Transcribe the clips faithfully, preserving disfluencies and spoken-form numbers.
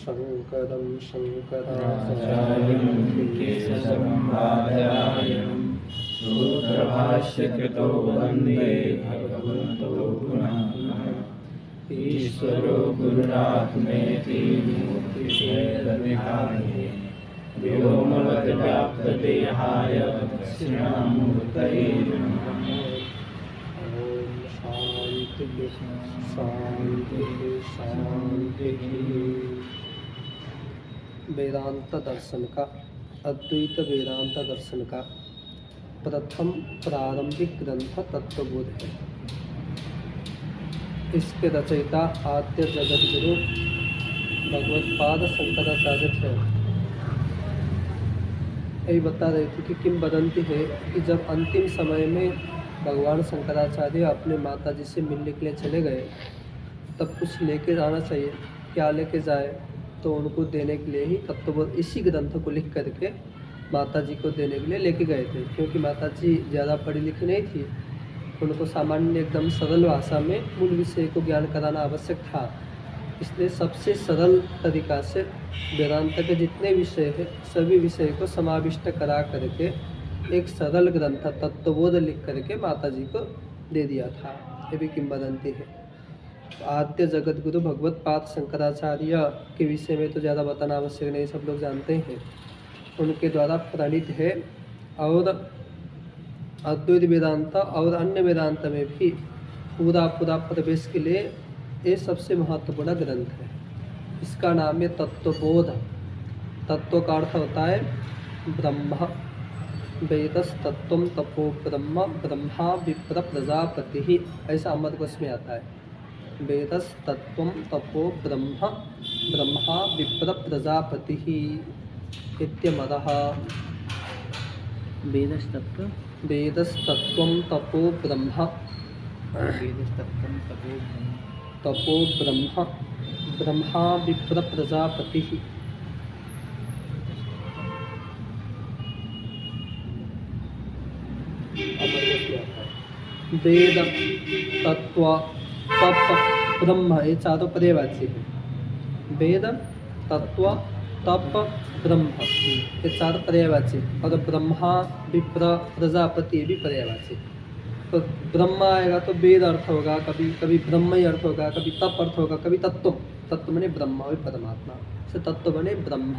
शङ्करं शङ्कराचार्यं केशवं बादरायणं सूत्रभाष्यकृतो वन्दे भगवन्तो पुनः पुनः। ईश्वरो गुरुरात्मेति मूर्तिभेदविभागिने व्योमवद्व्याप्तदेहाय दक्षिणामूर्तये नमः। शांति शांति। वेदांत दर्शन का, अद्वैत वेदांत दर्शन का प्रथम प्रारंभिक ग्रंथ तत्वबोध है। इसके रचयिता आद्य जगत गुरु भगवत्पाद शंकराचार्य थे। यही बता रहे थे कि किंवदंती है कि जब अंतिम समय में भगवान शंकराचार्य अपने माता जी से मिलने के लिए चले गए, तब कुछ लेके जाना चाहिए। क्या लेके जाए, तो उनको देने के लिए ही तत्वबोध इसी ग्रंथ को लिख करके माता जी को देने के लिए लेके गए थे। क्योंकि माता जी ज़्यादा पढ़ी लिखी नहीं थी, उनको सामान्य एकदम सरल भाषा में मूल विषय को ज्ञान कराना आवश्यक था। इसलिए सबसे सरल तरीका से वेदांत के जितने विषय हैं सभी विषय को समाविष्ट करा करके एक सरल ग्रंथ तत्वबोध लिख करके माता जी को दे दिया था। ये भी किंवदंती है। आद्य जगत गुरु भगवत्पाद शंकराचार्य के विषय में तो ज़्यादा बताना आवश्यक नहीं, सब लोग जानते हैं। उनके द्वारा प्रणीत है और अद्वैत वेदांत और अन्य वेदांत में भी पूरा पूरा प्रवेश के लिए ये सबसे महत्वपूर्ण ग्रंथ है। इसका नाम है तत्वबोध। तत्व का अर्थ होता है ब्रह्म, वेदस्तत्वं तपो ब्रह्म, ब्रह्मा विप्र प्रजापति ही, ऐसा अमरकोश में आता है। वेदस्तत्वं तपो ब्रह्म, ब्रह्मा विप्र प्रजापति ही इत्यमरः। वेदस्तत्व वेदस्तत्वं तपो ब्रह्म, वेदस्तत्वं तपो ब्रह्म, तपो ब्रह्म, ब्रह्मा विप्र प्रजापति ही। वेद, तत्व, तप, ब्रह्म, ये चारों पर्यायवाची है। वेद, तत्व, तप, ब्रह्म, ये चार पर्यायवाची। और ब्रह्मा विप्र प्रजापति भी पर्यायवाची। तो ब्रह्म आएगा तो वेद अर्थ होगा, कभी कभी ब्रह्म ही अर्थ होगा, कभी तप अर्थ होगा, कभी तत्व। तत्व बने ब्रह्म और परमात्मा से तत्व बने ब्रह्म।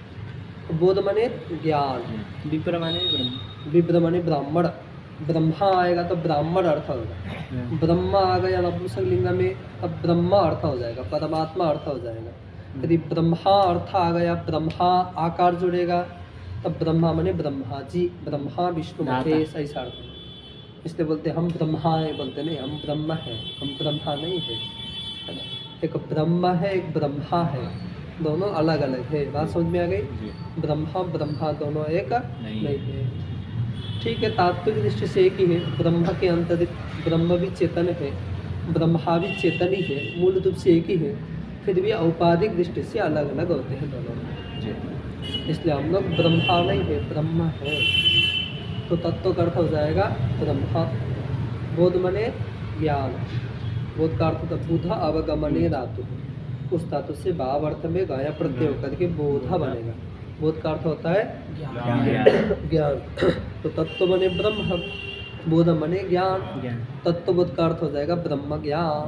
बोध बने ज्ञान, विप्र माने ब्रह्म, विप्र बने ब्राह्मण। ब्रह्मा आएगा तो ब्राह्मण अर्थ होगा। ब्रह्मा आ गया नपुंसक लिंग में, तब ब्रह्मा अर्थ हो जाएगा, परमात्मा अर्थ हो जाएगा। यदि ब्रह्मा अर्थ आ गया, ब्रह्मा आकार जुड़ेगा, तब ब्रह्मा माने ब्रह्मा जी, ब्रह्मा विष्णु महेश, ऐसा अर्थ। इसलिए बोलते हम ब्रह्मा है, बोलते नहीं हम ब्रह्म है, हम ब्रह्मा नहीं है, है ना। एक ब्रह्म है, एक ब्रह्मा है, दोनों अलग अलग है। बात समझ में आ गई। ब्रह्मा ब्रह्मा दोनों एक नहीं, नहीं है। ठीक है, तात्विक दृष्टि से एक ही है। ब्रह्म के अंतरित ब्रह्म भी चेतन है, ब्रह्मा भी चेतन ही है, मूल रूप से एक ही है। फिर भी औपाधिक दृष्टि से अलग अलग होते हैं दोनों। इसलिए हम लोग ब्रह्मा नहीं है, ब्रह्म है। तो तत्व का अर्थ हो जाएगा ब्रह्म। बोध मने ज्ञान, बोध का अर्थ तो बुध अवगमने धातु, उस धातु से भाव अर्थ में गाया प्रत्यय होकर के बोध बनेगा। बोध का अर्थ होता है ज्ञान। तो तत्व बने ब्रह्म, बोध बने ज्ञान। तत्वबोध का अर्थ हो जाएगा ब्रह्म ज्ञान।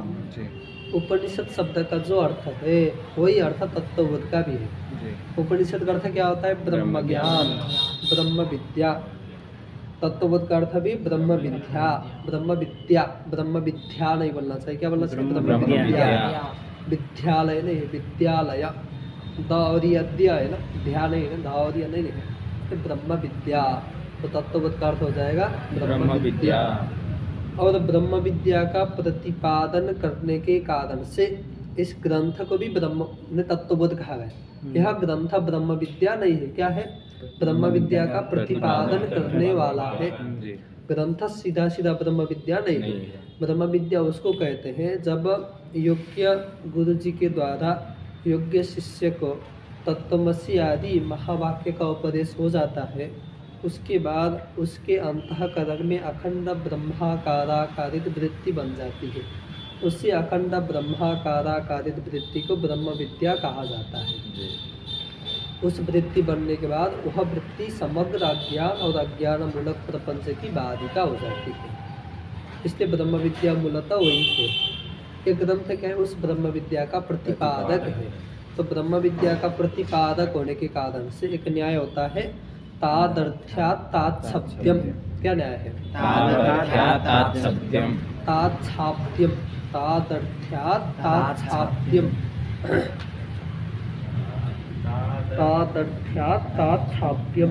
उपनिषद शब्द का जो अर्थ है वही अर्थ तत्वबोध का भी है। उपनिषद का अर्थ क्या होता है? ब्रह्म ज्ञान, ब्रह्म विद्या। तत्वबोध का अर्थ भी ब्रह्म विद्या, ब्रह्म विद्या, ब्रह्म विद्या नहीं बोलना चाहिए। क्या बोलना चाहिए? ब्रह्म विद्या। विद्यालय नहीं, विद्यालय। द और अद्य है ना, ध्यान नहीं है, द और नहीं लिखे, तो ब्रह्म विद्या। तो तत्वबोध का अर्थ हो जाएगा ब्रह्म विद्या। और ब्रह्म विद्या का प्रतिपादन करने के कारण से इस ग्रंथ को भी ब्रह्म ने तत्वबोध कहा है। यह ग्रंथ ब्रह्म विद्या नहीं है, क्या है? ब्रह्म विद्या का प्रतिपादन करने वाला है। ग्रंथ सीधा सीधा ब्रह्म विद्या नहीं है। ब्रह्म विद्या उसको कहते हैं जब योग्य गुरु जी के द्वारा योग्य शिष्य को तत्वमसि आदि महावाक्य का उपदेश हो जाता है, उसके बाद उसके अंतःकरण में अखंड ब्रह्माकाराकारित वृत्ति बन जाती है। उसी अखंड ब्रह्माकाराकारित वृत्ति को ब्रह्म विद्या कहा जाता है। जी। उस वृत्ति बनने के बाद वह वृत्ति समग्र अज्ञान और अज्ञान मूलक प्रपंच की बाधिका हो जाती है। इसलिए ब्रह्म विद्या मूलतः वही है। ये ग्रंथ क्या है? उस ब्रह्म विद्या का प्रतिपादक है। तो ब्रह्म विद्या का प्रतिपादक होने के कारण से एक न्याय होता है, तादर्थ्यात् तात्सत्यम। क्या न्याय है? तादर्थ्यात् तात्सत्यम। तात्साप्यम। तादर्थ्यात् तात्साप्यम। तादर्थ्यात् तात्साप्यम।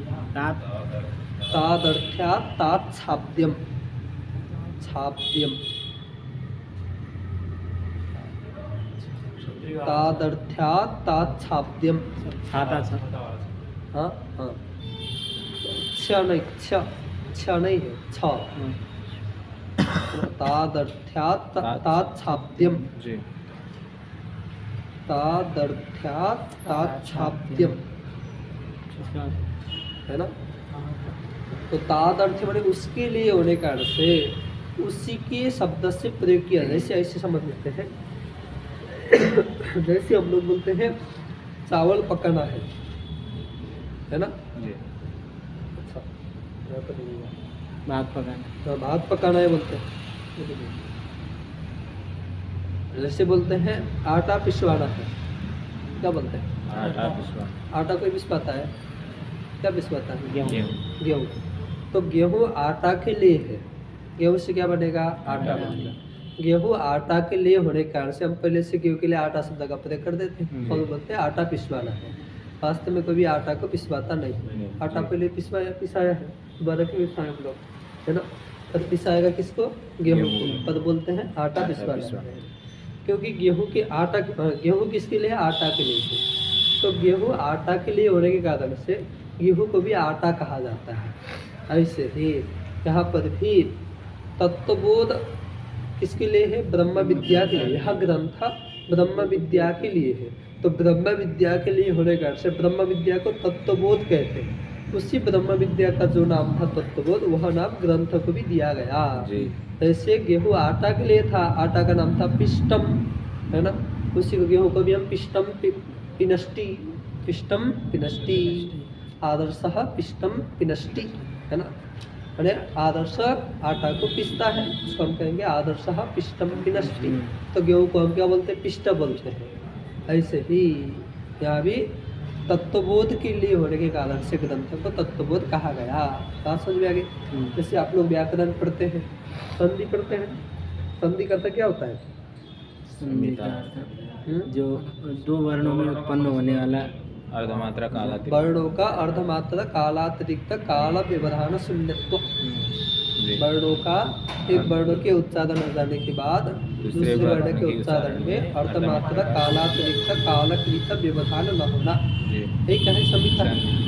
तादर्थ्यात् तात्साप्यम। छाप्यम। तादर्थ्यात् तात्साप्यम। छाता छ। हाँ हाँ, छ नहीं, छ छ नहीं है, छ। तादर्थ्यात् तात्साप्यम। जी। तादर्थ्यात् तात्साप्यम, है ना? तो तादर्थ माने उसके लिए होने का अर्थ से उसी के शब्द से प्रयोग किया। जैसे ऐसे समझ लेते हैं, जैसे हम लोग बोलते हैं चावल पकाना है, है ना? जी। अच्छा, यहाँ पर नहीं है। भात पकाना। तो भात पकाना है बोलते हैं। जैसे बोलते हैं आटा पिसवाना है, क्या बोलते हैं? आटा पिसवाना। आटा कोई पिसवाता है? क्या पिसवाता है? गेहूं। गेहूँ। तो गेहूँ आटा के लिए है, गेहूँ से क्या बनेगा? आटा बनेगा। गेहूँ आटा के लिए होने के कारण से हम पहले से गेहूँ के लिए आटा शब्द का प्रयोग कर देते हैं और बोलते हैं आटा पिसवाना है। वास्तव में कभी आटा को पिसवाता नहीं। आटा पहले पिसवाया पिसाया है, दोबारा क्यों पिसाया हम लोग, है ना? पर पिसाएगा किसको? गेहूँ को। पर बोलते हैं आटा पिसवाना है, क्योंकि गेहूँ के आटा, गेहूँ किसके लिए? आटा के लिए है। तो गेहूँ आटा के लिए होने के कारण से गेहूँ को भी आटा कहा जाता है। ऐसे ही यहाँ पर भी तत्वबोध किसके लिए है? ब्रह्म विद्या के लिए। यह ग्रंथ ब्रह्म विद्या के लिए है। तो ब्रह्म विद्या के लिए होने के कारण से ब्रह्म विद्या को तत्वबोध कहते हैं। उसी ब्रह्म विद्या का जो नाम था तत्वबोध, वह नाम ग्रंथ को भी दिया गया। जैसे गेहूँ आटा के लिए था, आटा का नाम था पिष्टम, है ना? उसी को गेहूँ को भी हम पिष्टम पि, पिनष्टि पिष्टम पिनष्टि आदर्शः पिष्टम पिनष्टि, है ना? यानी आदर्श आटा को पिसता है, उसको हम कहेंगे आदर्शः पिष्टम पिनष्टि। तो गेहूँ को हम क्या बोलते हैं? पिष्ट बोलते हैं। ऐसे ही यहाँ भी तत्वबोध के लिए होने के कारण से ग्रंथ को तत्वबोध कहा गया। बात समझ में आ गई? जैसे आप लोग व्याकरण पढ़ते हैं, संधि पढ़ते हैं। संधि का अर्थ क्या होता है? संधि का अर्थ जो दो वर्णों में उत्पन्न होने वाला अर्धमात्रा कालातिरिक्त, वर्णों का अर्धमात्रा कालातिरिक्त काल व्यवधान शून्यत्व। वर्णों का एक वर्ण के उच्चारण हो जाने के बाद दूसरे वर्ण के उच्चारण में अर्धमात्रा कालातिरिक्त कालकृत व्यवधान न होना, एक है संहिता।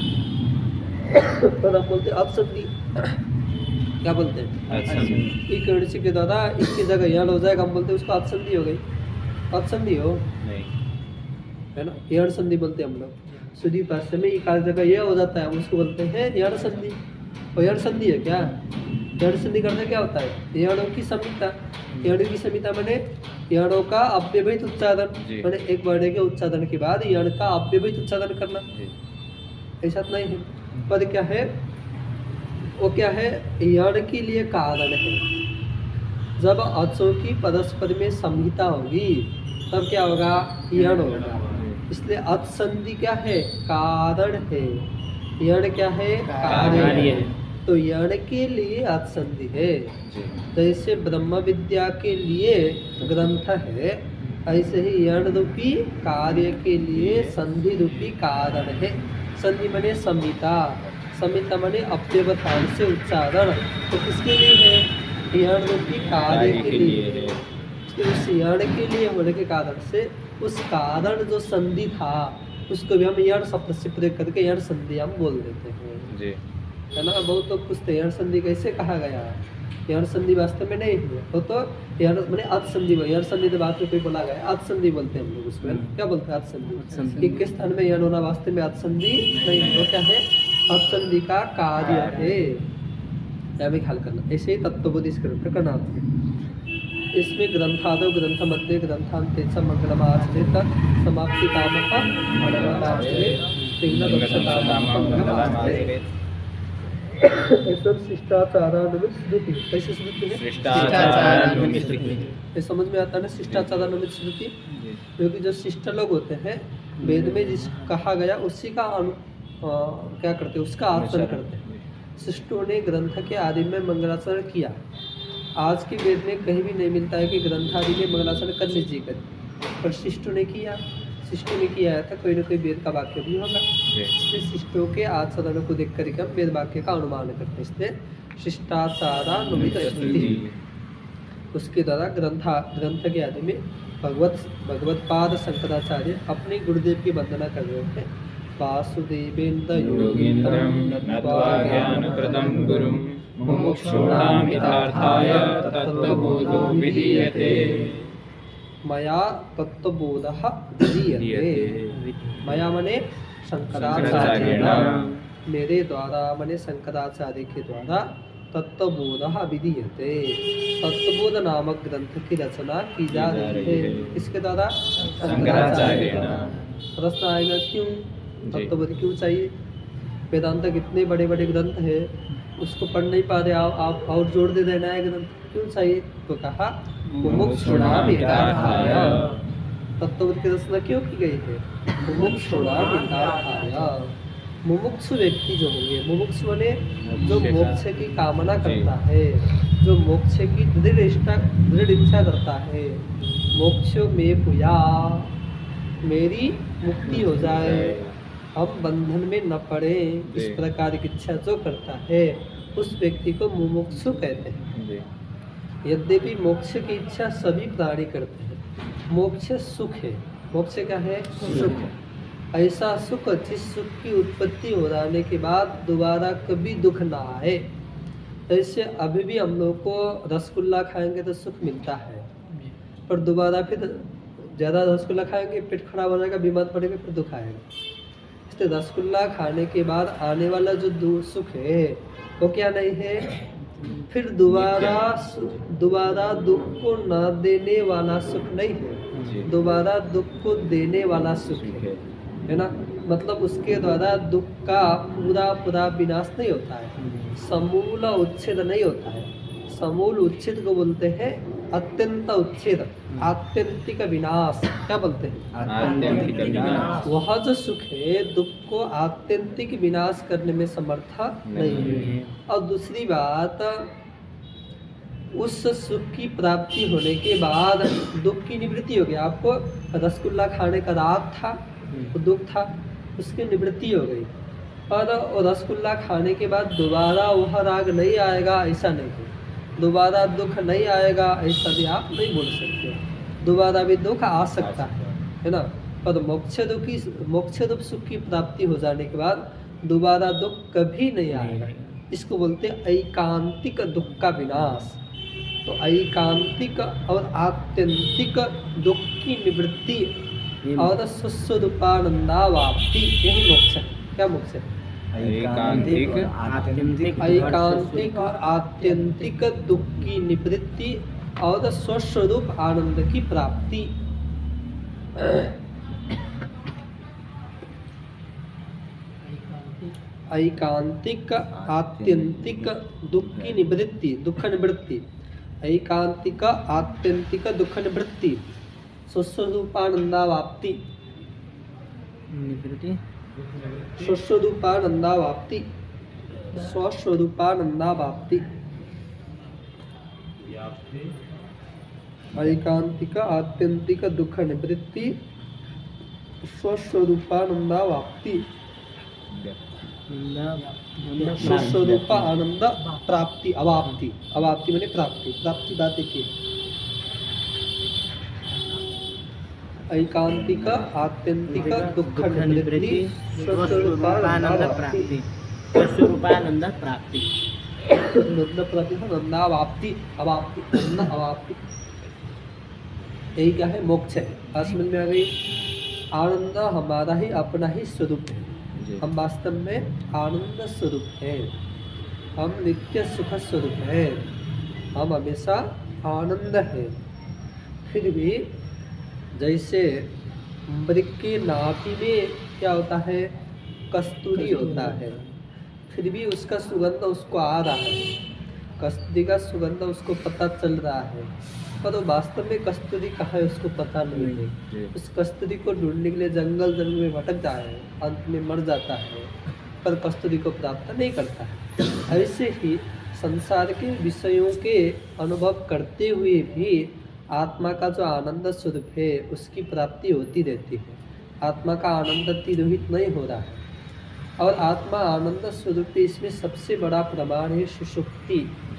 तो हम बोलते अपसंधि, क्या बोलते हैं? एक ऋषि के द्वारा इसकी जगह यण हो जाएगा, हम बोलते हैं उसको अपसंधि हो गई। अपसंधि हो नहीं, है ना? यण संधि बोलते हैं हम लोग। सुधी भाषा में एक जगह यह हो जाता है, उसको बोलते हैं यण संधि। और यण संधि है क्या? यण संधि करना क्या होता है? यणों की संहिता। यण की संहिता माने यणों का अव्यवहित उच्चारण, माने एक वर्ण के उच्चारण के बाद यण का अव्यवहित उच्चारण करना। ऐसा नहीं है, पद क्या है? वो क्या है? यण के लिए कारण है। जब अचों की परस्पर में संहिता होगी तब क्या होगा? यण होगा। इसलिए अच संधि क्या है? कारण है। यण क्या है? कार्य है। तो यण के लिए अच संधि है। जैसे ब्रह्म विद्या के लिए ग्रंथ है, ऐसे ही यण रूपी कार्य के लिए संधि रूपी कारण है। संधि माने संहिता, संहिता माने अव्यवधान से उच्चारण। तो किसके लिए है? यण रूपी कार्य के लिए है। उस यण के लिए होने के कारण से उस कारण जो संधि था उसको भी हम यण शब्द से प्रयोग करके यण संधि हम बोल देते हैं जी, है ना? बहुत लोग पूछते हैं यण संधि कैसे कहा गया? यण संधि वास्तव में नहीं है, वो तो यण माने अच संधि। यण संधि तो बात में कोई बोला गया, अच संधि बोलते हैं हम लोग उसमें। क्या बोलते हैं? अच संधि। किस स्थान में यण होना वास्तव में अच संधि नहीं, वो क्या है? अच संधि का कार्य है। या भी ख्याल करना। ऐसे ही तत्वबोध इस ग्रंथ का नाम है। इसमें ग्रंथादौ ग्रंथ मध्य ग्रंथांते च मंगलमाचरेत समाप्ति कामः मंगलमाचरेत पिंगलक्षकामः ऐसा शिष्टाचारानुमित स्मृति। कैसे स्मृति है? शिष्टाचारानुमित स्मृति। ये समझ में आता है ना शिष्टाचारानुमित स्मृति, क्योंकि जो शिष्ट लोग होते हैं वेद में जिस कहा गया उसी का अनु आ, क्या करते हैं, उसका आचरण करते हैं। शिष्टों ने ग्रंथ के आदि में मंगलाचरण किया। आज के वेद में कहीं भी नहीं मिलता है कि ग्रंथ आदि में मंगलाचरण कर लीजिए करें, पर शिष्टों ने किया। शिष्टों ने किया था, कोई ना कोई वेद का वाक्य भी होगा, इसलिए शिष्टों के आचरण को देख करके हम वेद वाक्य का अनुमान करते हैं। इसलिए शिष्टाचारानुमित स्मृति, उसके द्वारा ग्रंथा ग्रंथ के आदि में भगवत भगवत पाद शंकराचार्य अपने गुरुदेव की वंदना कर रहे थे। वासुदेवेन्द्र योगीन्द्रं नत्वा ज्ञानप्रदं गुरुं मुमुक्षूणां हितार्थाय तत्त्वबोधो विधीयते। मया तत्त्वबोधः विधीयते। मया मने शंकराचार्येण, मेरे द्वारा मने शंकराचार्य के द्वारा तत्त्वबोधः विधीयते। तत्त्वबोध नामक ग्रंथ की रचना की जा रही है। किसके द्वारा? शंकराचार्येण। प्रश्न आएगा क्यों तत्त्वबोध क्यों चाहिए? वेदांत कितने बड़े बड़े ग्रंथ है, उसको पढ़ नहीं पा रहे आप, आप और जोड़ दे देना है ग्रंथ क्यों चाहिए? तो कहा मुमुक्षूणां हितार्थाय। तत्त्वबोध की रचना क्यों की गई है? मुमुक्षूणां हितार्थाय। मुमुक्षु व्यक्ति जो होंगे, मुमुक्षु बने जो मोक्ष की कामना करता है, जो मोक्ष की दृढ़ इच्छा दृढ़ इच्छा करता है। मोक्ष में पुया, मेरी मुक्ति हो जाए, हम बंधन में न पड़े, इस प्रकार की इच्छा जो करता है उस व्यक्ति को मुमुक्षु कहते हैं। यद्यपि मोक्ष की इच्छा सभी प्राणी करते हैं। मोक्ष सुख है। मोक्ष क्या है? सुख। ऐसा सुख जिस सुख की उत्पत्ति हो जाने के बाद दोबारा कभी दुख ना आए। ऐसे अभी भी हम लोग को रसगुल्ला खाएंगे तो सुख मिलता है, पर दोबारा फिर ज़्यादा रसगुल्ला खाएंगे पेट खराब हो जाएगा, बीमार पड़ेंगे, फिर दुख आएगा। इसलिए रसगुल्ला खाने के बाद आने वाला जो सुख है वो क्या नहीं है, फिर दोबारा दोबारा दुख को न देने वाला सुख नहीं है, दोबारा दुख को देने वाला सुख है, है ना। मतलब उसके द्वारा दुख का पूरा पूरा विनाश नहीं होता है, समूल उच्छेद नहीं होता है। समूल उच्छेद को बोलते हैं अत्यंत उच्छेद, आत्यंतिक विनाश। क्या बोलते हैं? आत्यंतिक विनाश। वह जो सुख है दुख को आत्यंतिक विनाश करने में समर्थ नहीं है। और दूसरी बात, उस सुख की प्राप्ति होने के बाद दुख की निवृत्ति हो गई। आपको रसगुल्ला खाने का राग था, तो दुख था, उसकी निवृत्ति हो गई। और रसगुल्ला खाने के बाद दोबारा वह राग नहीं आएगा ऐसा नहीं है, दोबारा दुख नहीं आएगा ऐसा भी आप नहीं बोल सकते। दोबारा भी दुख आ सकता है, है ना। पर मोक्ष दुख की मोक्ष दुख सुख की प्राप्ति हो जाने के बाद दोबारा दुख कभी नहीं आएगा। इसको बोलते हैं ऐकांतिक दुख का विनाश। तो ऐकांतिक और आत्यंतिक दुख की निवृत्ति और स्वस्वरूपानंदावाप्ति, यही मोक्ष है। क्या मोक्ष है? एकांतिक आत्यंतिक एकांतिक और आत्यंतिक दुख की निवृत्ति और स्वस्वरूप आनंद की प्राप्ति। एकांतिक आत्यंतिक दुख की निवृत्ति, दुख निवृत्ति। एकांतिक आत्यंतिक दुख निवृत्ति, स्वस्वरूपानंदावाप्ति। निवृत्ति स्वस्वरूपानंदावाप्ति, स्वस्वरूपानंदावाप्ति। एकांतिक आत्यंतिक दुख निवृत्ति, स्वस्वरूपानंदावाप्ति, स्वस्वरूप आनंद प्राप्ति। अवाप्ति, अवाप्ति माने प्राप्ति, प्राप्ति बात एक ही। ऐकांतिक आत्यंतिक दुख निवृत्ति, स्वस्वरूपानंद प्राप्ति। स्वस्वरूपानंद प्राप्ति, नंद प्राप्ति, नंदावाप्ति, अवाप्ति, नंद अवाप्ति। यही क्या है? मोक्ष है। आज समझ में आ गई? आनंद हमारा ही अपना ही स्वरूप है। हम वास्तव में आनंद स्वरूप है, हम नित्य सुख स्वरूप है, हम हमेशा आनंद है, फिर भी जैसे मृग की नाभि में क्या होता है, कस्तूरी होता है, फिर भी उसका सुगंध उसको आ रहा है, कस्तूरी का सुगंध उसको पता चल रहा है, पर वो वास्तव में कस्तूरी कहाँ है उसको पता नहीं है। उस कस्तूरी को ढूंढने के लिए जंगल जंगल में भटक जाता है, अंत में मर जाता है, पर कस्तूरी को प्राप्त नहीं करता है। ऐसे ही संसार के विषयों के अनुभव करते हुए भी आत्मा का जो आनंद स्वरूप है उसकी प्राप्ति होती रहती है। आत्मा का आनंद तिरोहित नहीं हो रहा है, और आत्मा आनंद स्वरूप है, इसमें सबसे बड़ा प्रमाण है सुषुप्ति।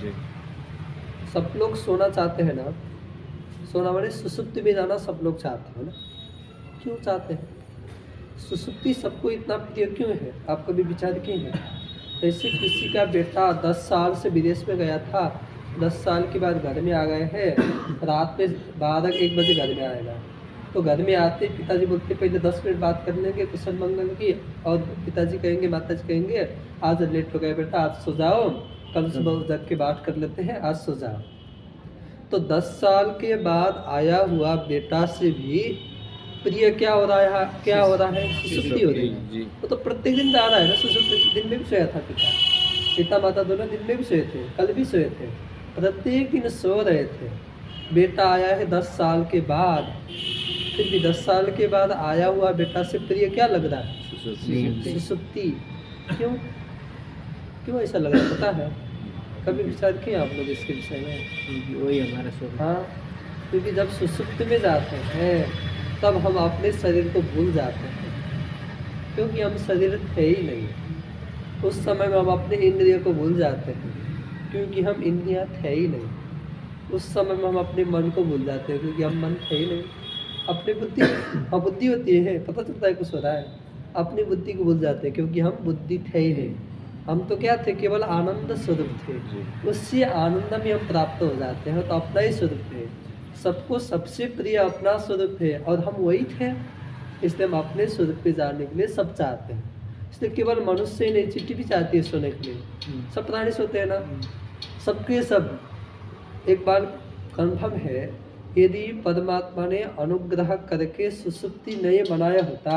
सब लोग सोना चाहते हैं ना, सोना माने सुषुप्ति में जाना सब लोग चाहते हैं ना। क्यों चाहते हैं? सुषुप्ति सबको इतना प्रिय क्यों है, आप कभी विचार किए हैं? ऐसे किसी का बेटा दस साल से विदेश में गया था, दस साल के बाद घर में आ गए हैं, रात में बारह एक बजे घर में आएगा, तो घर में आते पिताजी बोलते पहले दस मिनट बात कर लेंगे कुशल मंगल की, और पिताजी कहेंगे माताजी कहेंगे आज लेट हो गया बेटा, आज सो जाओ, कल सुबह जग के बात कर लेते हैं, आज सो जाओ। तो दस साल के बाद आया हुआ बेटा से भी प्रिय क्या हो रहा है, क्या हो रहा है, सुसुप्ति हो रही है। वो तो प्रत्येक दिन जा रहा है ना सुसुप्ति। दिन में भी सोया था पिता पिता माता दोनों दिन में भी सोए थे, कल भी सोए थे, प्रत्येक दिन सो रहे थे। बेटा आया है दस साल के बाद, फिर भी दस साल के बाद आया हुआ बेटा से प्रिय क्या लग रहा है, सुसुप्ति। क्यों क्यों ऐसा लग रहा है पता है? कभी विचार किया आप लोग इसके विषय में? वही हमारा स्वरूप। हाँ, क्योंकि जब सुसुप्ति में जाते हैं तब हम अपने शरीर को भूल जाते हैं, क्योंकि हम शरीर थे ही नहीं। उस समय में हम अपने इंद्रियों को भूल जाते हैं, क्योंकि हम इंद्रियां थे ही नहीं। उस समय में हम अपने मन को भूल जाते हैं, क्योंकि हम मन थे ही नहीं। अपनी बुद्धि हाँ बुद्धि होती है, पता चलता है कुछ हो रहा है, अपनी बुद्धि को भूल जाते हैं, क्योंकि हम बुद्धि थे ही नहीं। हम तो क्या थे, केवल आनंद स्वरूप थे। उससे आनंद में हम प्राप्त हो जाते हैं, तो अपना ही स्वरूप है। सबको सबसे प्रिय अपना स्वरूप है, और हम वही थे, इसलिए हम अपने स्वरूप पे जाने के लिए सब चाहते हैं। इसलिए केवल मनुष्य ही नहीं, चिट्ठी भी चाहती है सोने के लिए। सब प्राणी सोते हैं ना, सबके सब। एक बार कन्फर्म है, यदि परमात्मा ने अनुग्रह करके सुसुप्ति नहीं बनाया होता,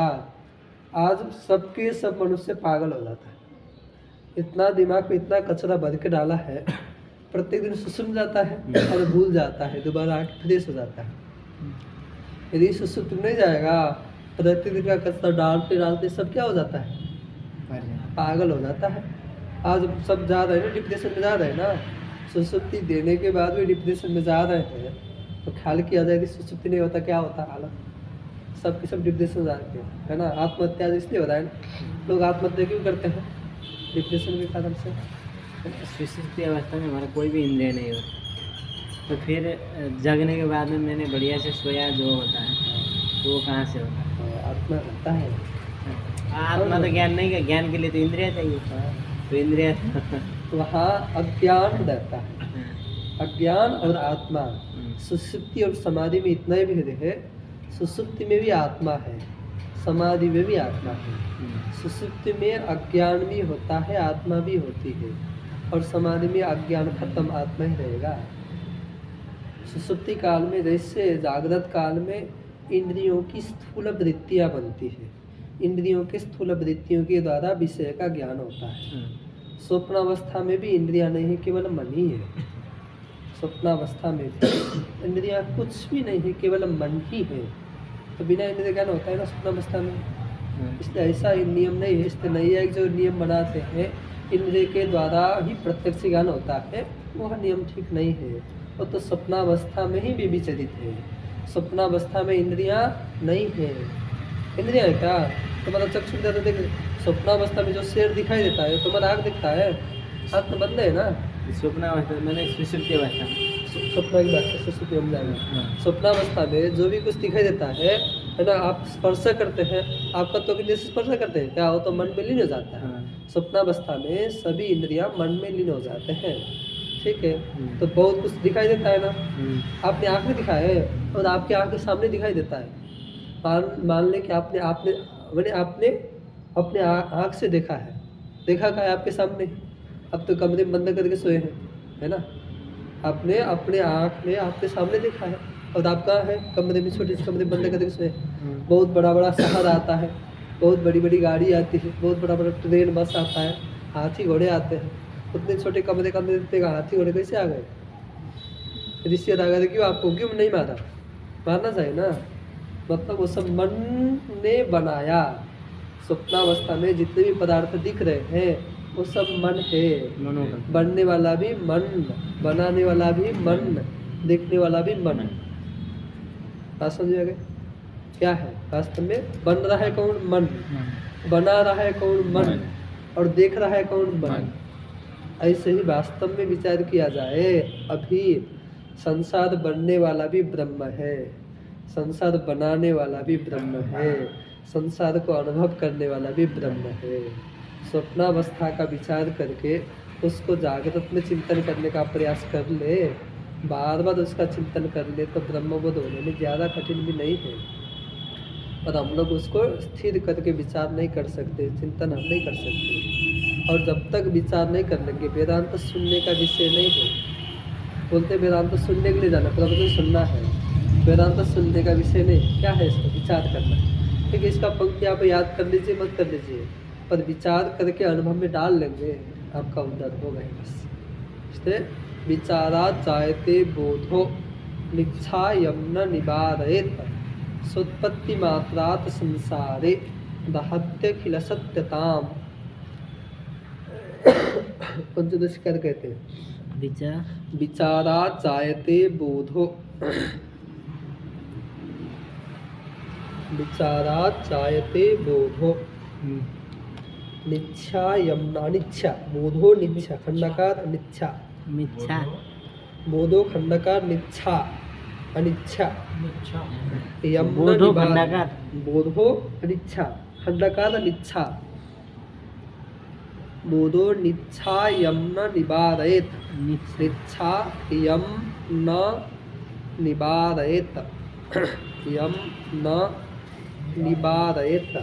आज सबके सब मनुष्य पागल हो जाता है। इतना दिमाग में इतना कचरा भर के डाला है, प्रत्येक दिन सुसुम जाता है और भूल जाता है, दोबारा आके फ्रेश हो जाता है। यदि सुसुप्त नहीं जाएगा, प्रत्येक दिन का कचरा डालते डालते सब क्या हो जाता है, पागल हो जाता है। आज सब जा रहे हैं ना, डिप्रेशन में जा रहे हैं ना, सुसुप्ति देने के बाद भी डिप्रेशन में जा रहे हैं, तो ख्याल किया जाए कि सुसुप्ति नहीं होता क्या होता हालत, सबके सब डिप्रेशन में जाते हैं, है ना। आत्महत्या इसलिए हो रहा है ना, लोग आत्महत्या क्यों करते हैं, डिप्रेशन के कारण से। सुषुप्ति अवस्था में हमारा कोई भी इंद्रिय नहीं होता, तो फिर जगने के बाद में मैंने बढ़िया से सोया जो होता है, तो वो कहाँ से होता है? आत्मा होता है। आत्मा तो ज्ञान नहीं, ज्ञान के लिए तो इंद्रिय चाहिए, तो इंद्रिय वहाँ अज्ञान रहता है। अज्ञान और आत्मा, सुषुप्ति और समाधि में इतना ही भेद है। सुषुप्ति में भी आत्मा है, समाधि में भी आत्मा है। सुषुप्ति में अज्ञान भी होता है, आत्मा भी होती है, और समाधि में अज्ञान खत्म, आत्मा ही रहेगा। सुषुप्ति काल में जैसे जागृत काल में इंद्रियों की स्थूल वृत्तियाँ बनती है, इंद्रियों के स्थूल वृत्तियों के द्वारा विषय का ज्ञान होता है। स्वप्नावस्था में भी इंद्रियां नहीं है, केवल मन ही है। स्वप्नावस्था में भी इंद्रियां कुछ भी नहीं है, केवल मन ही है। तो बिना इंद्रिय ज्ञान होता है ना स्वप्नावस्था में। इसलिए ऐसा नियम नहीं है, इसलिए नहीं है जो नियम बनाते हैं इंद्रिय के द्वारा ही प्रत्यक्ष ज्ञान होता है, वह नियम ठीक नहीं है। वो तो स्वप्नावस्था में ही विविचरित है। स्वप्नावस्था में इंद्रियां नहीं है। इंद्रियां क्या, तुम्हारा चक्षु तो देख, स्वप्नावस्था में जो शेर दिखाई देता है तुम्हारा आँख दिखता है, आँख तो बंद है ना। स्वप्नावस्था मैंने सुषुप्ति अवस्था, स्वप्न की बात है, सुषुप्ति हम जाएंगे। स्वप्नावस्था में जो भी कुछ दिखाई देता है है ना, आप स्पर्श करते हैं, आपका तो इंद्रिय से स्पर्श करते हैं क्या, वो तो मन में लीन हो जाता है। स्वप्नावस्था में सभी इंद्रियां मन में लीन हो जाते हैं, ठीक है। तो बहुत कुछ दिखाई देता है ना, आपने आँख में दिखाया है और आपके आँख के सामने दिखाई देता है। मान मान लें कि आपने आपने मैंने आपने अपने आँख से देखा है, देखा क्या है आपके सामने, अब तो कमरे में बंद करके सोए हैं, है ना। आपने अपने आँख में आपके सामने देखा है, और आप कहाँ है, कमरे में, छोटे से कमरे बंद करके उसमें बहुत बड़ा बड़ा शहर आता है, बहुत बड़ी बड़ी गाड़ी आती है, बहुत बड़ा बड़ा ट्रेन बस आता है, हाथी घोड़े आते हैं, उतने छोटे कमरे के अंदर इतने हाथी घोड़े कैसे आ गए? ऋषि आ गए, क्यों आपको क्यों नहीं मारा? मारना चाहिए ना। मतलब वो सब मन ने बनाया। स्वप्नावस्था में जितने भी पदार्थ दिख रहे हैं वो सब मन है। बनने वाला भी मन, बनाने वाला भी मन, देखने वाला भी मन। बात समझ आ गई? क्या है वास्तव में? बन रहा है कौन? मन। बना रहा है कौन? मन। और देख रहा है कौन? मन। ऐसे ही वास्तव में विचार किया जाए, अभी संसार बनने वाला भी ब्रह्म है, संसार बनाने वाला भी ब्रह्म है, संसार को अनुभव करने वाला भी ब्रह्म है। स्वप्नावस्था का विचार करके उसको जागृत में चिंतन करने का प्रयास कर ले, बार बार उसका चिंतन कर ले, तो ब्रह्मबोध होने में ज़्यादा कठिन भी नहीं है। पर हम लोग उसको स्थिर करके विचार नहीं कर सकते, चिंतन हम नहीं कर सकते। और जब तक विचार नहीं कर लेंगे, वेदांत सुनने का विषय नहीं है। बोलते वेदांत सुनने के लिए जाना, प्रवचन सुनना है, वेदांत सुनने का विषय नहीं। क्या है इसका? विचार करना। ठीक है, इसका पंक्ति आप याद कर लीजिए, मत कर लीजिए, पर विचार करके अनुभव में डाल लेंगे, आपका उद्धार हो गए। बस इसलिए विचारात जायते बोधो निच्छायम न निवारयेत सोत्पत्ति मात्रात संसारे दहत्य खिल सत्यताम। पंचदशी क्या कहते हैं? विचार विचारात जायते बोधो, विचारात जायते बोधो निच्छायम, अनिच्छा, बोधो निच्छा, खंडकार निच्छा, मिच्छा, बोधो खंडकार निच्छा, अनिच्छा, यम न बोधो निवार- खंडकार, बोधो अनिच्छा, खंडकार अनिच्छा, बोधो निच्छा यम न निवारयेत, निच्छा यम न निवारयेत, यम न निवारयेत,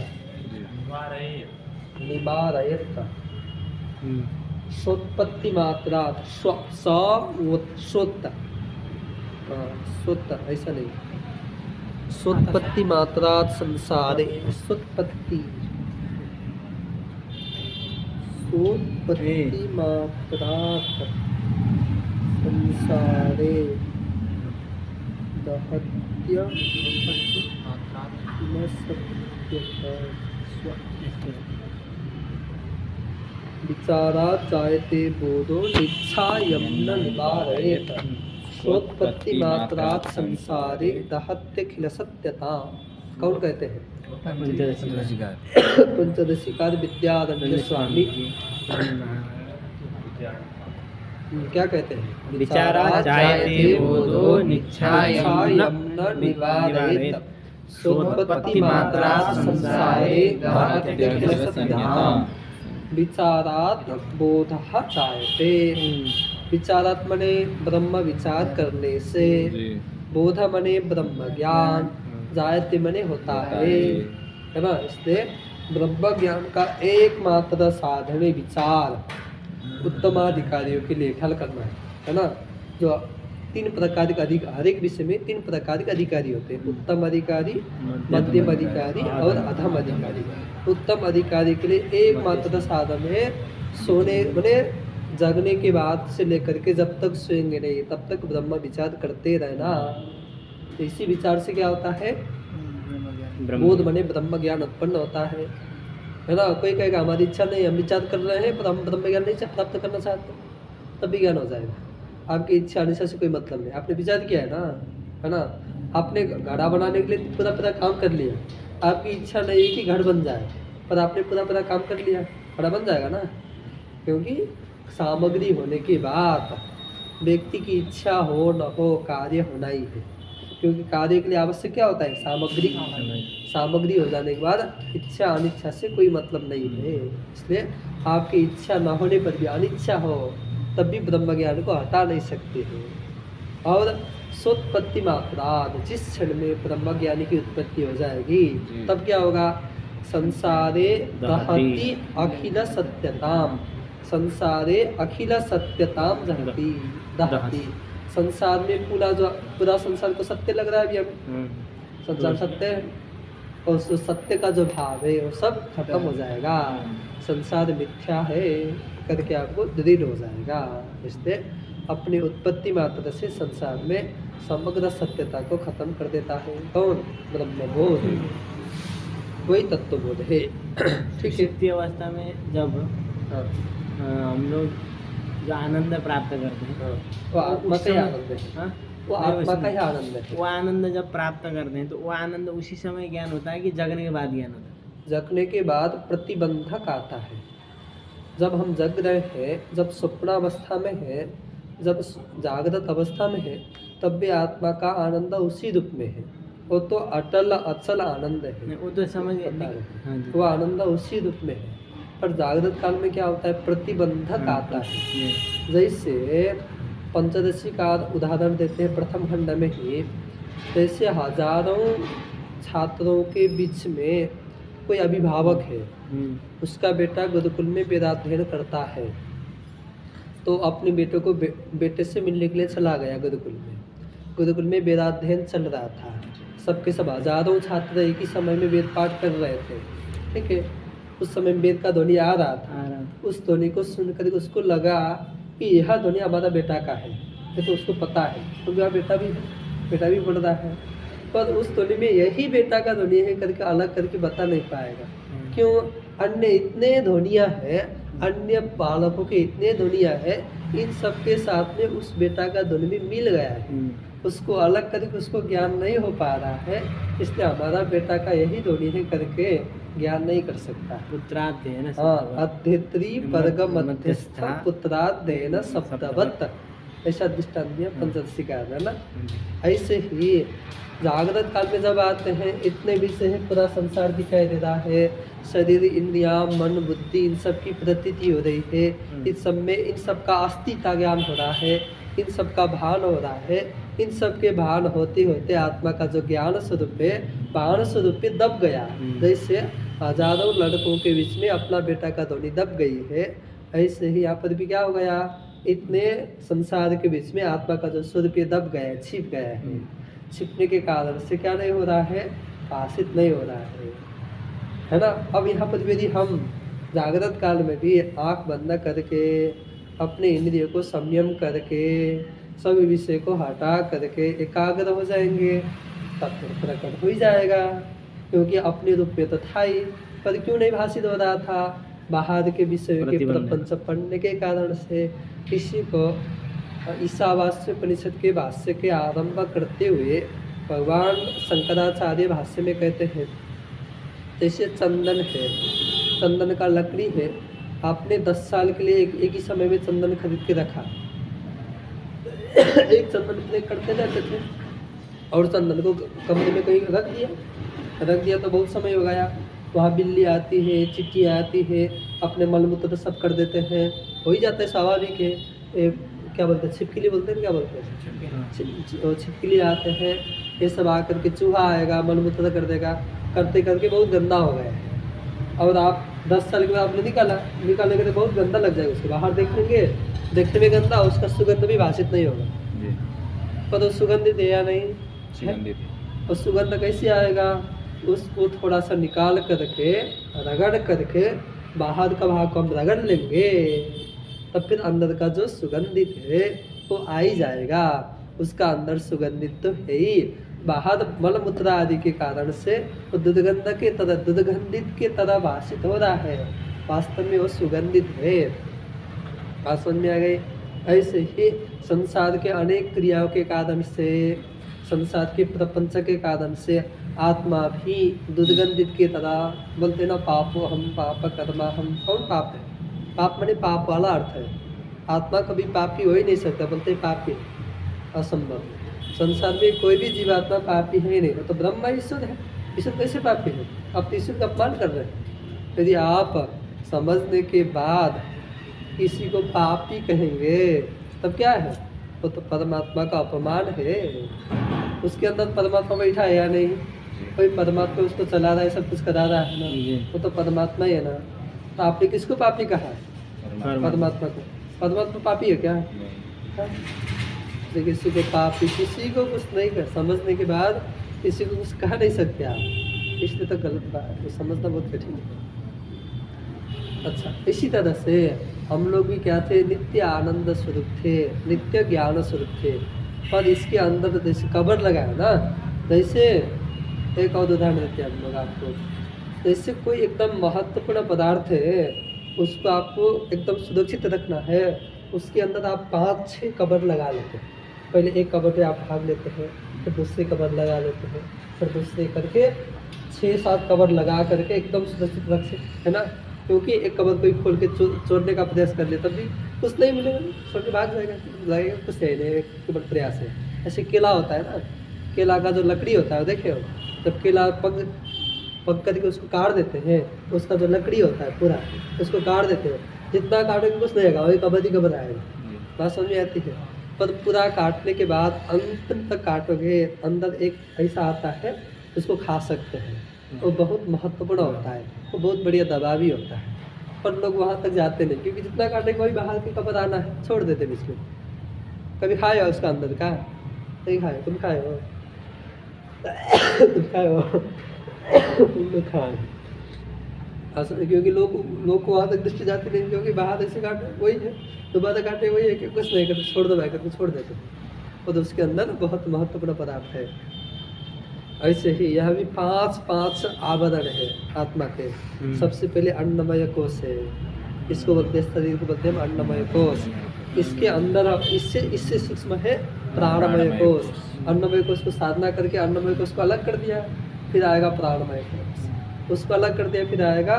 निवारयेत। सोत्पत्ति मात्रात, स्व स वोत- सोत्त, हाँ, सोत्त ऐसा नहीं, सोत्पत्ति मात्रात संसारे, सोत्पत्ति, सोत्पत्ति मात्रात संसारे दहत्य न सत्यता विचारात जायते बोधो निच्छायम न निवारयेत सोत्पत्ति मात्रात संसारे दहत्य खिल सत्यता। कौन कहते हैं? पंचदशिकार विद्याधर स्वामी। क्या कहते हैं? विचारात जायते बोधो निच्छायम न निवारयेत सोत्पत्ति मात्रात संसारे दहत्य खिल सत्यता। विचारात बोधः जायते, विचारात मने ब्रह्म विचार करने से, बोध मने ब्रह्म ज्ञान, जायते मने होता है, है ना। इसलिए ब्रह्म ज्ञान का एकमात्र साधन है विचार। उत्तमाधिकारियों के लिए ख्याल करना है, है ना। जो तीन प्रकार के अधिक, हर एक विषय में तीन प्रकार के अधिकारी होते हैं, उत्तम अधिकारी, मध्यम अधिकारी और अधम अधिकारी। उत्तम अधिकारी के लिए एकमात्र साधन है सोने, मैंने जगने के बाद से लेकर के जब तक सोएंगे नहीं तब तक ब्रह्म विचार करते रहना। तो इसी विचार से क्या होता है? बोध मने ब्रह्म ज्ञान उत्पन्न होता है, है ना। कोई कहेगा हमारी इच्छा नहीं, हम विचार कर रहे हैं पर हम ब्रह्म ज्ञान नहीं प्राप्त करना चाहते, तब भी ज्ञान हो जाएगा। आपकी इच्छा अनिच्छा से कोई मतलब नहीं, आपने विचार किया है ना, है ना। आपने घड़ा बनाने के लिए पूरा पूरा काम कर लिया, आपकी इच्छा नहीं है कि घर बन जाए, पर आपने पूरा पूरा काम कर लिया, घड़ा बन जाएगा ना। क्योंकि सामग्री होने के बाद व्यक्ति की इच्छा हो न हो कार्य होना ही है, क्योंकि कार्य के लिए आवश्यक क्या होता है? सामग्री। सामग्री हो जाने के बाद इच्छा अनिच्छा से कोई मतलब नहीं है। इसलिए आपकी इच्छा न होने पर भी अनिच्छा हो तब भी ब्रह्म ज्ञान को हटा नहीं सकते हैं। और सोत्पत्ति मात्रा, जिस क्षण में ब्रह्म ज्ञानी की उत्पत्ति हो जाएगी तब क्या होगा? संसारे दहति अखिल सत्यताम, संसारे अखिल सत्यताम दहति, दहति संसार में पूरा जो पूरा संसार को सत्य लग रहा है अभी हमें, हम्म, संसार सत्य है, और उस सत्य का जो भाव है वो सब खत्म हो जाएगा, संसार मिथ्या है करके आपको दृढ़ हो जाएगा। इसलिए अपनी उत्पत्ति मात्र से संसार में समग्र सत्यता को खत्म कर देता है कौन? ब्रह्मबोध, वही तत्वबोध है। ठीक है। सुषुप्ति अवस्था में जब हाँ अ, हम लोग जो आनंद प्राप्त करते हैं, हाँ, वो आत्मा का ही आनंद है, हाँ, वो आत्मा का ही आनंद है। वो आनंद जब प्राप्त करते हैं तो वो आनंद उसी समय ज्ञान होता है कि जगने के बाद ज्ञान होता है? जगने के बाद प्रतिबंधक आता है। जब हम जग रहे हैं, जब स्वप्नावस्था में है, जब जागृत अवस्था में है, तब भी आत्मा का आनंद उसी रूप में है। वो तो अटल अचल आनंद है, नहीं, वो तो समझ गए। पता है। हाँ जी। वो आनंद उसी रूप में है। पर जागृत काल में क्या होता है? प्रतिबंधक हाँ, आता है। ये, जैसे पंचदशी का उदाहरण देते हैं प्रथम खंड में ही, जैसे हजारों छात्रों के बीच में कोई अभिभावक है, हम्म, उसका बेटा गुरुकुल में वेदाध्ययन करता है, तो अपने बेटे को बे, बेटे से मिलने के लिए चला गया गुरुकुल में। गुरुकुल में वेदाध्ययन चल रहा था, सबके सब हजारों छात्र एक ही समय में वेद पाठ कर रहे थे। ठीक है। उस समय वेद का ध्वनि आ रहा था। आ रहा था। उस ध्वनि को सुनकर उसको लगा कि यह ध्वनि हमारा बेटा का है। ये तो उसको पता है, तो मेरा बेटा भी बेटा भी पढ़ रहा है, पर उस ध्वनि में यही बेटा का ध्वनि है करके अलग करके बता नहीं पाएगा। क्यों? अन्य इतने ध्वनियाँ हैं, अन्य बालकों के इतने ध्वनियाँ हैं, इन सब के साथ में उस बेटा का ध्वनि भी मिल गया है, हम्म, उसको अलग करके उसको ज्ञान नहीं हो पा रहा है। इसलिए हमारा बेटा का यही ध्वनि है करके ज्ञान नहीं कर सकता। पुत्रार्थ है ना हाँ, शब्द। अध्यत्री वर्ग मध्यस्थ मध्यस्था पुत्रादेन सप्तवत, ऐसा दृष्टांत दिया पंचदशी का है ना। हम्म, ऐसे ही जागृत काल में जब आते हैं, इतने विषय है, पूरा संसार दिखाई दे रहा है, शरीर इंद्रिया मन बुद्धि इन सब की प्रतीति हो रही है, इन सब में इन सब का अस्तित्व ज्ञान हो रहा है, इन सब का भान हो रहा है। इन सब के भान होते होते आत्मा का जो ज्ञान स्वरूप है, भान स्वरूप पे दब गया। जैसे हजारों लड़कों के बीच में अपना बेटा का ध्वनि दब गई है, ऐसे ही यहाँ पर भी क्या हो गया? इतने संसार के बीच में आत्मा का जो स्वरूप ये दब गया है, छिप गया है। छिपने के कारण से क्या नहीं हो रहा है? भाषित नहीं हो रहा है, है ना। अब यहाँ पर यदि हम जागृत काल में भी आंख बंद करके अपने इंद्रियों को संयम करके सभी विषय को हटा करके एकाग्र हो जाएंगे, तब फिर प्रकट हो ही जाएगा। क्योंकि अपने रूप में तो था ही, पर क्यों नहीं भाषित हो रहा था? बाहर के विषयों के प्रतिबंध। प्रपंच पढ़ने के कारण से। किसी को ईशावास्य उपनिषद के भाष्य के आरंभ करते हुए भगवान शंकराचार्य भाष्य में कहते हैं, जैसे चंदन है, चंदन का लकड़ी है, आपने दस साल के लिए एक, एक ही समय में चंदन खरीद के रखा, एक चंदन प्ले करते जाते थे और चंदन को कमरे में कहीं रख दिया रख दिया तो बहुत समय हो गया। वहाँ बिल्ली आती है, चिट्टियाँ आती है, अपने मलमूत्र तो सब कर देते हैं, हो ही जाता है, स्वाभाविक है। ए, क्या बोलते हैं, छिपकली बोलते हैं, क्या बोलते हैं, छिप- छिपकली आते हैं, ये सब आकर के चूहा आएगा, मलमूत्र कर देगा, करते करके बहुत गंदा हो गया है। और आप दस साल के बाद आपने निकाला, निकालने के तो बहुत गंदा लग जाएगा, उसके बाहर देखेंगे, देखने में गंदा, उसका सुगंध भी भाषित नहीं होगा, पर वो सुगंधित है या नहीं? सुगंधित और सुगंध कैसे आएगा? उसको थोड़ा सा निकाल करके रगड़ करके बाहर का भाग को हम रगड़ लेंगे, तब फिर अंदर का जो सुगंधित है वो आ ही जाएगा। उसका अंदर सुगंधित तो है ही, बाहर मलमूत्र आदि के कारण से वो दुर्गंध के तरह दुर्गंधित के तरह भाषित हो रहा है, वास्तव में वो सुगंधित है। बात समझ में आ गई? ऐसे ही संसार के अनेक क्रियाओं के कारण से, संसार के प्रपंच के कारण से आत्मा भी दुर्गंधित की तरह, बोलते ना पापो हम पाप कर्मा हम, कौन पाप है? पाप माने पाप वाला अर्थ है। आत्मा कभी पापी हो ही नहीं सकता, बोलते पापी, असंभव। संसार में कोई भी जीवात्मा पापी है ही नहीं, तो ब्रह्मा ईश्वर है, ईश्वर कैसे पापी है? आप तो ईश्वर का अपमान कर रहे हैं। यदि आप समझने के बाद किसी को पापी कहेंगे तब क्या है? वो तो परमात्मा का अपमान है। उसके अंदर परमात्मा बैठा है या नहीं? कोई परमात्मा उसको चला रहा है, सब कुछ करा रहा है ना, वो तो परमात्मा ही है ना। तो आपने किसको पापी कहा है? परमात्मा को। परमात्मा पापी है क्या? हाँ? इसलिए किसी को पापी, किसी को कुछ नहीं कर, समझने के बाद किसी को कुछ कह नहीं सकते आप, इसलिए तो गलत बात है, तो समझना बहुत कठिन है। अच्छा, इसी तरह से हम लोग भी क्या थे, नित्य आनंद स्वरूप थे, नित्य ज्ञान स्वरूप थे, पर इसके अंदर जैसे कबर लगाया ना, जैसे एक और उदाहरण देते हैं हम लोग आपको, जैसे कोई एकदम महत्वपूर्ण पदार्थ है, उसको आपको एकदम सुरक्षित रखना है, उसके अंदर आप पाँच छः कबर लगा लेते हैं। पहले एक कबर पे आप भाग लेते हैं, फिर दूसरे कबर लगा लेते हैं, फिर दूसरे करके छः सात कबर लगा करके एकदम सुरक्षित रख से, है ना, क्योंकि एक कबर कोई खोल के चो, चोरने का प्रयास कर ले तब भी कुछ नहीं मिलेगा, छोड़ के भाग जाएगा, लगेगा कुछ है नहीं, केवल प्रयास है। ऐसे केला होता है ना, केला का जो लकड़ी होता है देखे हो, जब केला पक पक करके उसको काट देते हैं, उसका जो लकड़ी होता है पूरा उसको काट देते हैं, जितना काटेंगे कुछ नहीं आएगा, वही कबर ही कबर आएगा, बात समझ में आती है। पर पूरा काटने के बाद अंत तक काटोगे, अंदर एक ऐसा आता है उसको खा सकते हैं, वो बहुत महत्वपूर्ण होता है, वो बहुत बढ़िया दवा भी होता है, पर लोग वहाँ तक जाते नहीं, क्योंकि जितना काटेंगे वही बाहर के कबर आना है, छोड़ देते बीच में। कभी खाए हो उसका अंदर का? नहीं खाए, तुम खाए हो? तुम खाए हो? तुम लोग खाए, असल क्योंकि लोग लोग को वहाँ तक दृष्टि जाती नहीं, क्योंकि बाहर ऐसे काटे वही है, दोबारा काटे वही है, कि कुछ नहीं करते, छोड़ दो करके छोड़ देते, और उसके अंदर बहुत महत्वपूर्ण पदार्थ है। ऐसे ही यह भी पांच पांच आवरण है आत्मा के। सबसे पहले अन्नमय कोश है, इसको बोलते हैं, शरीर को बोलते हैं अन्नमय कोश। इसके अंदर इससे इससे सूक्ष्म है प्राणमय कोश। अन्नमय कोश को साधना करके अन्नमय कोश को अलग कर दिया, फिर आएगा प्राणमय कोश, उसको अलग कर दिया, फिर आएगा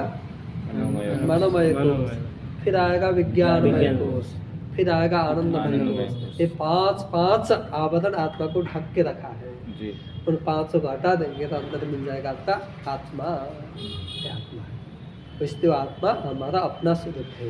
मनोमय कोश, फिर आएगा विज्ञानमय कोश, फिर आएगा आनंदमय कोश। ये पांच पांच आवरण आत्मा को ढक के रखा है जी। उन पांचों को हटा देंगे तो अंदर मिल जाएगा आपका आत्मा, ये आत्मा है। इसलिए आत्मा हमारा अपना स्वरूप है।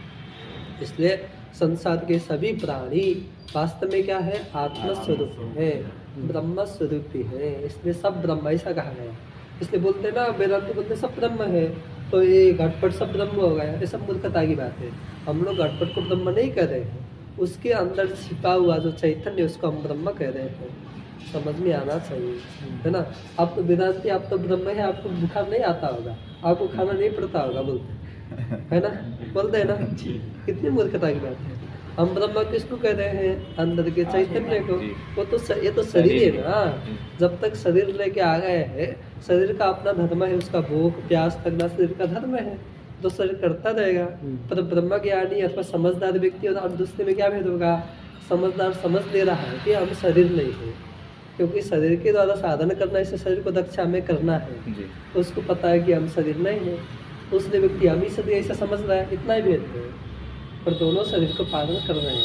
इसलिए संसार के सभी प्राणी वास्तव में क्या है, आत्मा स्वरूप है, ब्रह्म स्वरूप ही है, इसलिए सब ब्रह्म ऐसा कहा गया। इसलिए बोलते ना वेदांत बोलते सब ब्रह्म है, तो ये घटपट सब ब्रह्म हो गया, ये सब मूर्खता की बात है। हम लोग घटपट को ब्रह्म नहीं कह रहे हैं, उसके अंदर छिपा हुआ जो चैतन्य उसको हम ब्रह्म कह रहे हैं, समझ में आना चाहिए, है ना। आप तो वेदांती, आप तो ब्रह्म है, आपको बुखार नहीं आता होगा, आपको खाना नहीं पड़ता होगा, बोलते है ना, बोलते हैं ना, कितनी मूर्खता की बात है। हम ब्रह्म किसको कह रहे हैं, अंदर के चैतन्य को, वो तो स, ये तो शरीर है ना, जब तक शरीर लेके आ गए हैं, शरीर का अपना धर्म है, उसका भूख प्यास लगना शरीर का धर्म है, तो शरीर करता रहेगा। पर ब्रह्म ज्ञानी अथवा समझदार व्यक्ति और दूसरे में क्या भेद होगा, समझदार समझ ले रहा है कि हम शरीर नहीं है, क्योंकि शरीर के द्वारा साधन करना, इसे शरीर को दक्षा में करना है, तो उसको पता है कि हम शरीर नहीं है। दूसरे व्यक्ति हम ही शरीर ऐसा समझ रहा है, इतना ही भेद है, पर दोनों शरीर को पालन कर रहे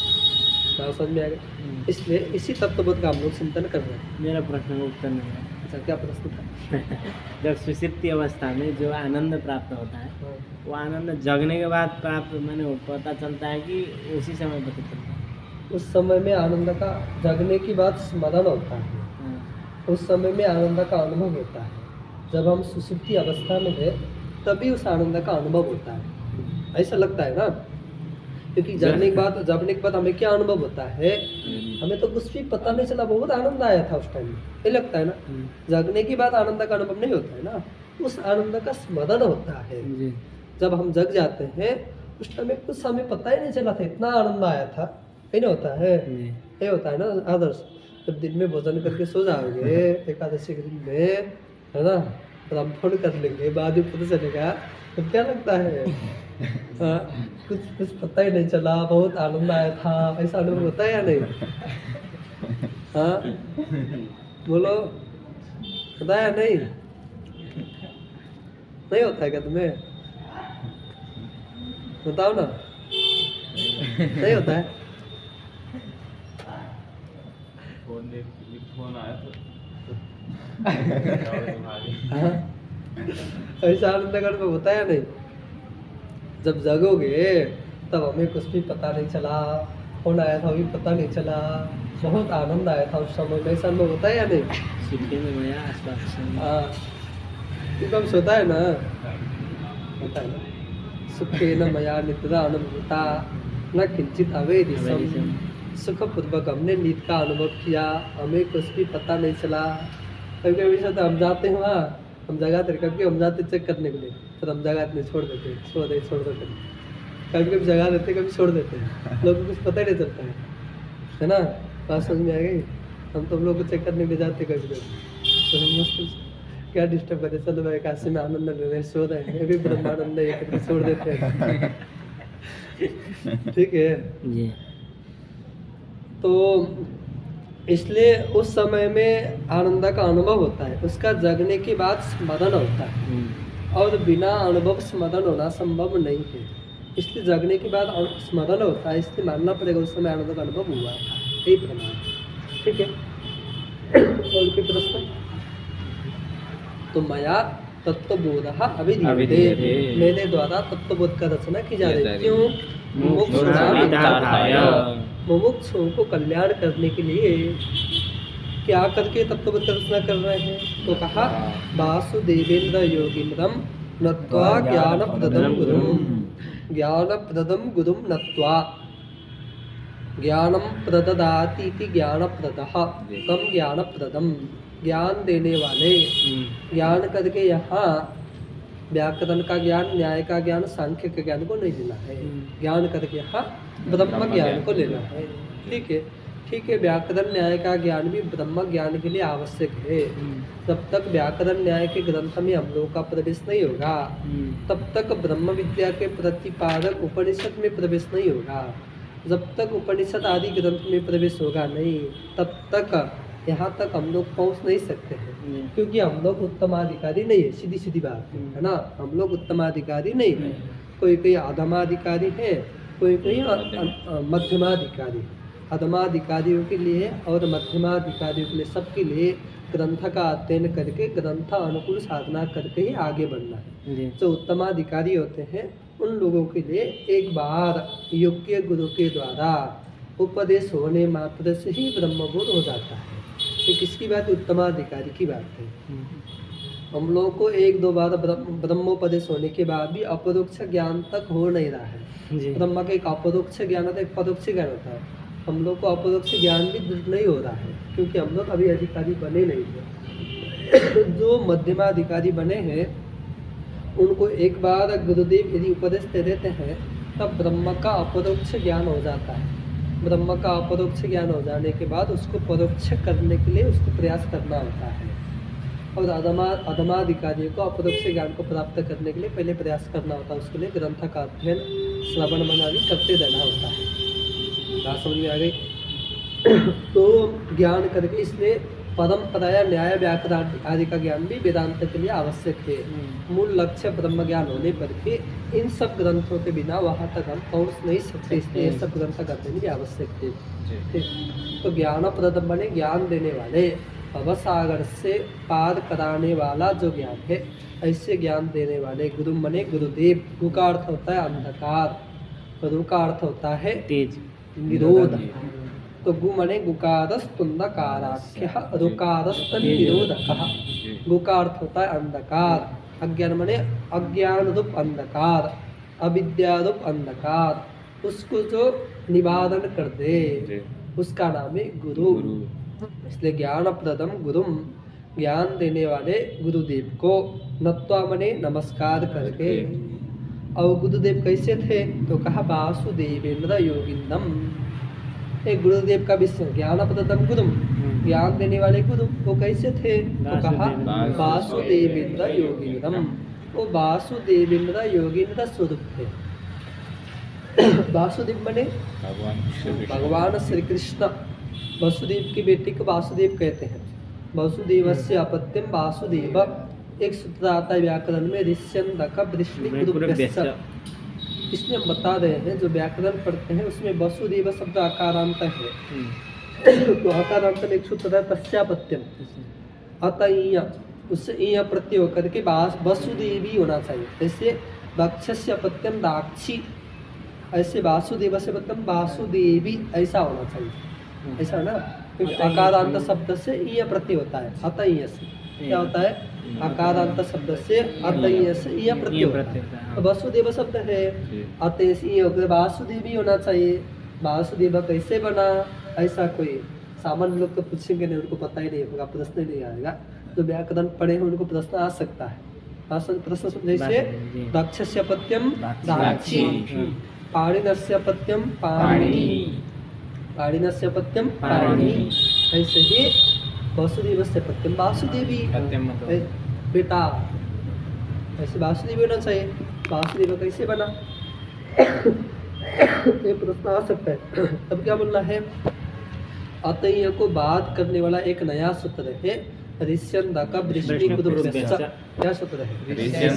हैं, समझ में आ गया। इसलिए इसी तत्वबोध का हम लोग चिंतन कर रहे हैं। मेरा प्रश्न का उत्तर नहीं है। अच्छा, क्या प्रश्न था? जब सुषुप्ति अवस्था में जो आनंद प्राप्त होता है, वो आनंद जगने के बाद प्राप्त मैंने पता चलता है कि उसी समय पता चलता है? उस समय में आनंद का जगने की बात स्मरण होता है, उस समय में आनंद का अनुभव होता है। जब हम सुषुप्ति अवस्था में है तभी उस आनंद का अनुभव होता है, ऐसा लगता है ना, क्योंकि जगने के बाद जगने के बाद हमें क्या अनुभव होता है, हमें तो कुछ भी पता नहीं चला, बहुत आनंद आया था उस टाइम, ये लगता है ना। जगने के बाद आनंद का अनुभव नहीं होता है ना, उस आनंद का स्मरण होता है। जब हम जग जाते हैं उस टाइम में कुछ हमें पता ही नहीं चला था, इतना आनंद आया था, ये नहीं होता है, ये होता है ना आदर्श। जब दिन में भोजन करके सो जाओगे एकादशी के दिन में, है ना, ब्राह्मण कर लेंगे, बाद में पता चलेगा तो क्या लगता है, आ, कुछ कुछ पता ही नहीं चला, बहुत आनंद आया था, ऐसा अनुभव होता है या नहीं? हाँ बोलो, होता है या नहीं? नहीं होता है क्या तुम्हें? बताओ ना, नहीं होता है? फोन आया हाँ, ऐसा आनंद का अनुभव होता है या नहीं? जब जगोगे तब हमें कुछ भी पता नहीं चला, फोन आया था भी पता नहीं चला, बहुत आनंद आया था उस समय में, ऐसा अनुभव होता है या नहीं? हाँ, क्योंकि हम सोता है ना, होता है ना, सुखे न मया निद्रा अनुभूता न किंचित अवेदिशम सुखपूर्वक हमने नींद का अनुभव किया, हमें कुछ भी पता नहीं चला। कभी कभी सोचते हम जाते हैं वहाँ, हम जगाते कभी हम जाते चेक करने के लिए, फिर हम जगाते नहीं, छोड़ देते, छोड़ दे छोड़ देते कभी कभी जगा देते, कभी छोड़ देते हैं, लोगों को कुछ पता ही नहीं चलता है, है ना। बात समझ में आ गई। हम तो लोग को चेक करने के लिए जाते कभी कभी, तो हम मस्त क्या डिस्टर्ब करते, चलो भाई काशी में आनंद ले रहे, सो रहे हैं, ये भी ब्रह्मानंद है, ये करके छोड़ देते हैं। ठीक है जी। तो इसलिए उस समय में आनंद का अनुभव होता है, उसका जगने के बाद स्मरण होता है, और बिना अनुभव स्मरण होना संभव नहीं है। इसलिए जगने के बाद स्मरण होता है, इसलिए मानना पड़ेगा उस समय आनंद का अनुभव हुआ था, यही प्रमाण। ठीक है। और कोई प्रश्न? तो मया तत्वबोध अभिधीयते, मेरे द्वारा तत्वबोध का रचना की जा रही है। क्यों? मुमुक्षुओं को कल्याण करने के लिए क्या करके तत्वबोध का रचना कर रहे हैं? तो कहा वासुदेवेंद्र योगींद्रम नत्वा ज्ञानप्रदम गुरुम, ज्ञानप्रदम गुरुम नत्वा, ज्ञानम प्रददाति इति ज्ञानप्रदः तम ज्ञानप्रदम, ज्ञान देने वाले। ज्ञान करके यहाँ व्याकरण का ज्ञान, न्याय का ज्ञान, सांख्य के ज्ञान को नहीं लेना है, ज्ञान करके यहाँ ब्रह्म ज्ञान को लेना है। ठीक है। ठीक है। व्याकरण न्याय का ज्ञान भी ब्रह्म ज्ञान के लिए आवश्यक है। जब तक व्याकरण न्याय के ग्रंथ में हम लोगों का प्रवेश नहीं होगा, तब तक ब्रह्म विद्या के प्रतिपादक उपनिषद में प्रवेश नहीं होगा। जब तक उपनिषद आदि ग्रंथ में प्रवेश होगा नहीं, तब तक यहाँ तक हम लोग पहुँच नहीं सकते हैं, क्योंकि हम लोग उत्तमाधिकारी नहीं है। सीधी सीधी बात है ना, हम लोग उत्तमाधिकारी नहीं है। कोई कोई अधमाधिकारी है, कोई कोई मध्यमाधिकारी। अधमाधिकारियों के लिए और मध्यमाधिकारियों के लिए, सबके लिए ग्रंथ का अध्ययन करके ग्रंथ अनुकूल साधना करके ही आगे बढ़ना है। जो उत्तमाधिकारी होते हैं उन लोगों के लिए एक बार योग्य गुरु के द्वारा उपदेश होने मात्र से ही ब्रह्मबोध हो जाता है। ये किसकी बात? उत्तमाधिकारी की बात है। हम लोगों को एक दो बार ब्रह्मोपदेश होने के बाद भी अपरोक्ष ज्ञान तक हो नहीं रहा है। ब्रह्म का एक अपरोक्ष ज्ञान होता है, एक परोक्ष ज्ञान होता है। हम लोग को अपरोक्ष ज्ञान भी नहीं हो रहा है, क्योंकि हम लोग अभी अधिकारी बने नहीं थे। जो मध्यमाधिकारी बने हैं उनको एक बार गुरुदेव यदि उपदेश दे देते हैं, तब ब्रह्म का अपरोक्ष ज्ञान हो जाता है। ब्रह्म का अपरोक्ष ज्ञान हो जाने के बाद उसको परोक्ष करने के लिए उसको प्रयास करना होता है। और अधमा अधमाधिकारियों को अपरोक्ष ज्ञान को प्राप्त करने के लिए पहले प्रयास करना होता है। उसके लिए ग्रंथ का अध्ययन, श्रवण मनादि करते रहना होता है। बात समझ में आ गई? तो ज्ञान करके, इसलिए परंपराया न्याय व्याकरण आदि का ज्ञान भी वेदांत के लिए आवश्यक है। मूल लक्ष्य ब्रह्म ज्ञान होने पर के इन सब ग्रंथों के बिना वहाँ तक हम पहुँच नहीं सकते, इसलिए ये सब ग्रंथ का अध्ययन भी आवश्यक है। तो ज्ञानप्रद बने, ज्ञान देने वाले, भवसागर से पार कराने वाला जो ज्ञान है, ऐसे ज्ञान देने वाले गुरु बने गुरुदेव। गु का अर्थ होता है अंधकार, गुरु का अर्थ होता है तेज, निरोध। तो गु मने गुकारस्तुंधकाराख्य रुकारस्तनिरोधकः। गु का अर्थ होता है अंधकार, अज्ञान मने अज्ञान रूप अंधकार, अविद्या रूप अंधकार, उसको जो निवारण कर दे उसका नाम है गुरु। इसलिए ज्ञानप्रदम गुरुम, ज्ञान देने वाले गुरुदेव को, नत्वा मने नमस्कार करके। और गुरुदेव कैसे थे? तो कहा वासुदेवेंद्र योगिंदम। एक गुरुदेव का विषय ज्ञानप्रदम गुरुम, ज्ञान देने वाले गुरु, वो कैसे थे? तो कहा वासुदेवेंद्र योगिंदम। वो वासुदेवेंद्र योगिंद्र स्वरूप थे। वासुदेव बने भगवान श्री कृष्ण। वसुदेव की बेटी को वासुदेव कहते हैं। वसुदेवस्य अपत्यम वासुदेव। एक सूत्र आता है व्याकरण में, ऋष्यन्दक वृष्णि। इसमें हम बता रहे हैं, जो व्याकरण पढ़ते हैं उसमें वसुदेव शब्द आकारांत है। तो आकारांत में एक सूत्र है पश्चापत्यम, अतः उससे ईय प्रत्यय होकर के वसुदेवी होना चाहिए। जैसे दक्षस्य अपत्यम दाक्षी, ऐसे वासुदेव से पत्यम वासुदेवी, ऐसा होना चाहिए। ऐसा ना, क्योंकि आकारांत शब्द से ईय प्रत्यय होता है। अतः से क्या होता है? आकारांत शब्द से अतः से ईय प्रत्यय होता है। वसुदेव शब्द है, अतः से ईय होकर वासुदेवी होना चाहिए। वासुदेव कैसे बना, ऐसा कोई सामान्य लोग तो पूछेंगे नहीं, उनको पता ही नहीं होगा, प्रश्न ही नहीं आएगा। जो व्याकरण पढ़े हैं उनको प्रश्न आ सकता है। प्रश्न प्रश्न जैसे दक्षस्य पत्यम दाक्षी, पाणिनस्य पत्यम पाणिनि, पाणिनस्य पत्यम पाणिनि, ऐसे ही वासुदेवस्य पत्यम वासुदेवी, बेटा ऐसे वासुदेव होना चाहिए। वासुदेव कैसे बना ये प्रश्न आ सकता है। तब क्या बोलना है, अतः को बात करने वाला एक नया सूत्र है, ऋष्यंदक वृष्णि कुदुभ्यश्च। क्या सूत्र है,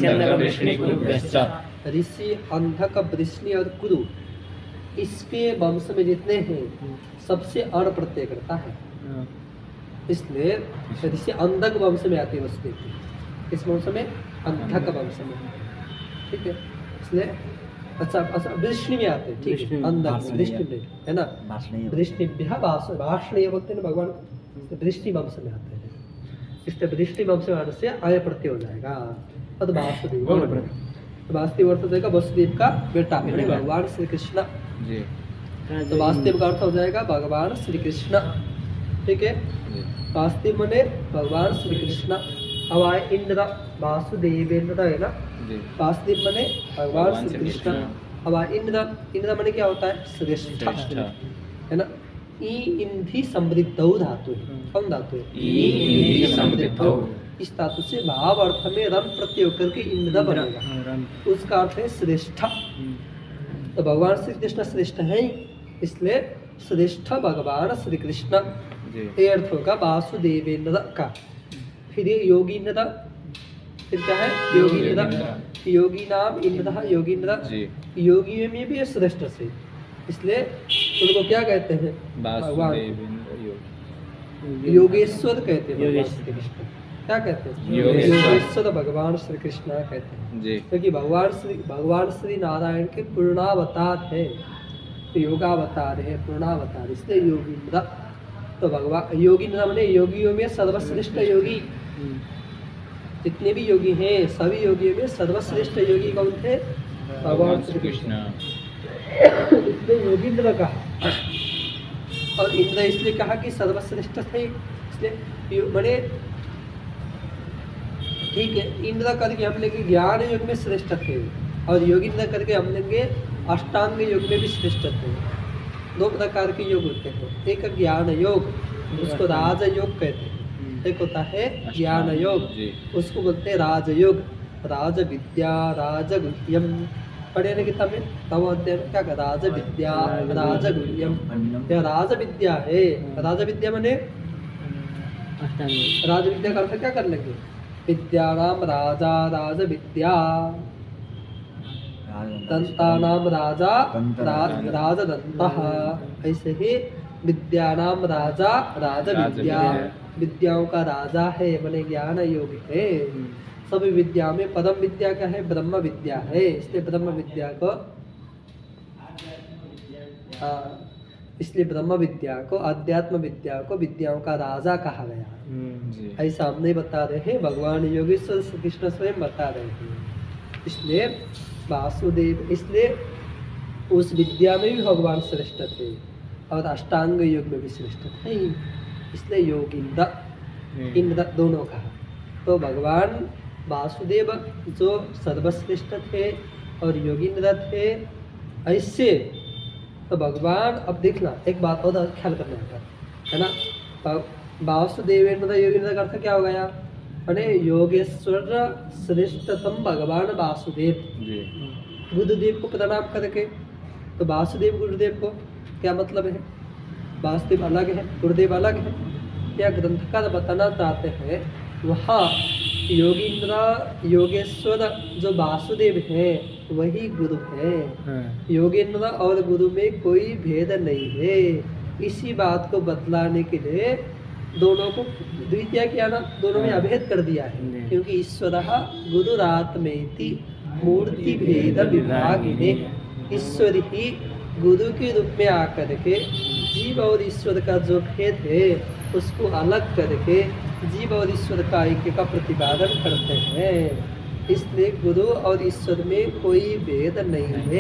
ऋषि अंधक वृष्णि और कुरु, इसके वंश में जितने हैं सबसे अण प्रत्यय करता है, इसलिए ऋषि अंधक वंश में आती है वस्तु, इस वंश में अंधक वंश में, ठीक है। इसलिए अच्छा अच्छा वृष्णि में आते हैं, ठीक है, अंधक वृष्णि में है ना, वृष्णि भाषणीय बोलते हैं भगवान, वृष्णि वंश में आते हैं, इसलिए वृष्णि वंश में आने से आय प्रत्यय हो जाएगा। और वासुदेव वासुदेव अर्थ हो जाएगा वसुदेव का बेटा, भगवान श्री कृष्ण। तो वासुदेव का अर्थ हो जाएगा भगवान श्री कृष्ण, ठीक है। वासुदेव मने भगवान श्री कृष्ण। अब आए इंद्र, वासुदेवेंद्र है ना, वासुदेव मने भगवान श्री कृष्ण। अब आए इंद्र, इंद्र मने क्या होता है, श्रेष्ठ है ना। ई इंधि समृद्धौ धातु है, कौन धातु है, ई इंधि समृद्धौ। इस धातु से भाव अर्थ में रम प्रत्यय होकर के इंद्र बनेगा, उसका अर्थ है श्रेष्ठ। तो भगवान श्री कृष्ण श्रेष्ठ है, इसलिए श्रेष्ठ भगवान श्री कृष्ण, ये अर्थ होगा वासुदेवेंद्र का। फिर ये योगींद्र, फिर क्या है, योगींद्र, योगी नाम इंद्र, योगींद्र, योगियों में भी श्रेष्ठ से, इसलिए उनको क्या कहते हैं, भगवान योगेश्वर कहते हैं, भगवान श्री कृष्ण क्या कहते हैं, योगेश्वर भगवान श्री कृष्ण कहते हैं, क्योंकि भगवान श्री भगवान श्री नारायण के पूर्णावतार है, योगावतार है, पूर्णावतार, इसलिए योगींद्र। तो भगवान योगींद्र माने योगियों में सर्वश्रेष्ठ योगी, जितने भी योगी हैं सभी योगियों में सर्वश्रेष्ठ योगी कौन थे, भगवान श्री कृष्ण, इसलिए योगींद्र कहा। और इंद्र इसलिए कहा कि सर्वश्रेष्ठ थे, इसलिए मैंने ठीक है, इंद्र करके हम लेंगे ज्ञान योग में श्रेष्ठ थे, और योगींद्र करके हम लेंगे अष्टांग योग में भी श्रेष्ठ थे। दो प्रकार के योग होते हैं, एक ज्ञान योग, उसको राज योग कहते हैं, एक होता है ज्ञान योग, उसको बोलते हैं राजयोग। राज विद्या राज गुह्यम पढ़े ना किताब में, तब अध्याय में क्या कहता, राज विद्या राज गुह्यम, यह राज विद्या है। राज विद्या माने राज विद्या का अर्थ क्या कर लेंगे, विद्यानाम राजा राज विद्या, दंतानाम राजा राजदंतः, ऐसे ही विद्यानाम राजा राज विद्या, विद्याओं का राजा है, माने ज्ञान योग है। सभी विद्या में परम विद्या क्या है, ब्रह्म विद्या है, इसलिए ब्रह्म विद्या को आ, इसलिए ब्रह्म विद्या को, अध्यात्म विद्या को विद्याओं का राजा कहा गया। ऐसा हम नहीं बता रहे हैं, भगवान योगेश्वर श्री कृष्ण स्वयं बता रहे हैं। इसलिए वासुदेव, इसलिए उस विद्या में भी भगवान श्रेष्ठ थे और अष्टांग योग में भी श्रेष्ठ थे, इसलिए योगींद्र इंद्र दोनों कहा। तो भगवान वासुदेव जो सर्वश्रेष्ठ थे और योगींद्र थे, ऐसे तो भगवान, अब देखना एक बात और ख्याल करना है, है ना। वासुदेवेंद्र योगींद्र का अर्थ क्या हो गया, अरे योगेश्वर श्रेष्ठतम भगवान वासुदेव, बुद्धदेव को प्रणाम करके। तो वासुदेव गुरुदेव को क्या मतलब है, वासुदेव अलग है, गुरुदेव अलग है, क्या ग्रंथकार बताना चाहते हैं, वहाँ योगींद्र योगेश्वर जो वासुदेव है वही गुरु है, योगेंद्र और गुरु में कोई भेद नहीं है। इसी बात को बतलाने के लिए दोनों को द्वितीय किया ना, दोनों में अभेद कर दिया है, क्योंकि ईश्वर गुरुरात्मेति मूर्ति भेद विभागिने, ईश्वर ही गुरु के रूप में आकर के जीव और ईश्वर का जो भेद है उसको अलग करके जीव और ईश्वर का ऐक्य का प्रतिपादन करते हैं। इसलिए गुरु और ईश्वर में कोई भेद नहीं है,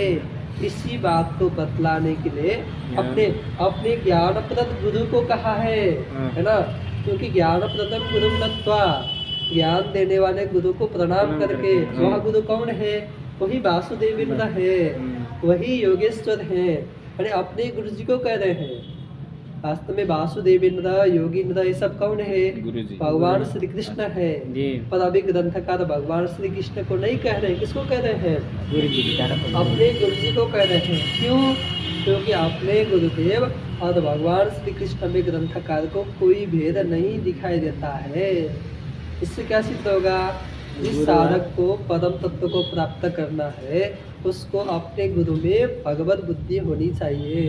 इसी बात को बतलाने के लिए अपने अपने ज्ञान प्रद गुरु को कहा है, हाँ। है ना। क्योंकि ज्ञान प्रदम गुरु नत्वा, ज्ञान देने वाले गुरु को प्रणाम प्रणाम करके, करके, वह हाँ। गुरु कौन है? वही वासुदेव इंद्र है, हम्म। वही योगेश्वर है। अरे अपने गुरु जी को कह रहे हैं। वास्तव में वासुदेव इंद्र, योगी इंद्र, ये सब कौन है? गुरु जी। भगवान श्री कृष्ण है। जी पर अभी ग्रंथकार भगवान श्री कृष्ण को नहीं कह रहे हैं, किसको कह रहे हैं? गुरु जी की तरफ अपने गुरु जी को कह रहे हैं। क्यों? क्योंकि अपने गुरुदेव और भगवान श्री कृष्ण में ग्रंथकार को कोई भेद नहीं दिखाई देता है। इससे क्या सिद्ध होगा? जिस गुरु साधक को परम तत्व को प्राप्त करना है, उसको अपने गुरु में भगवत बुद्धि होनी चाहिए।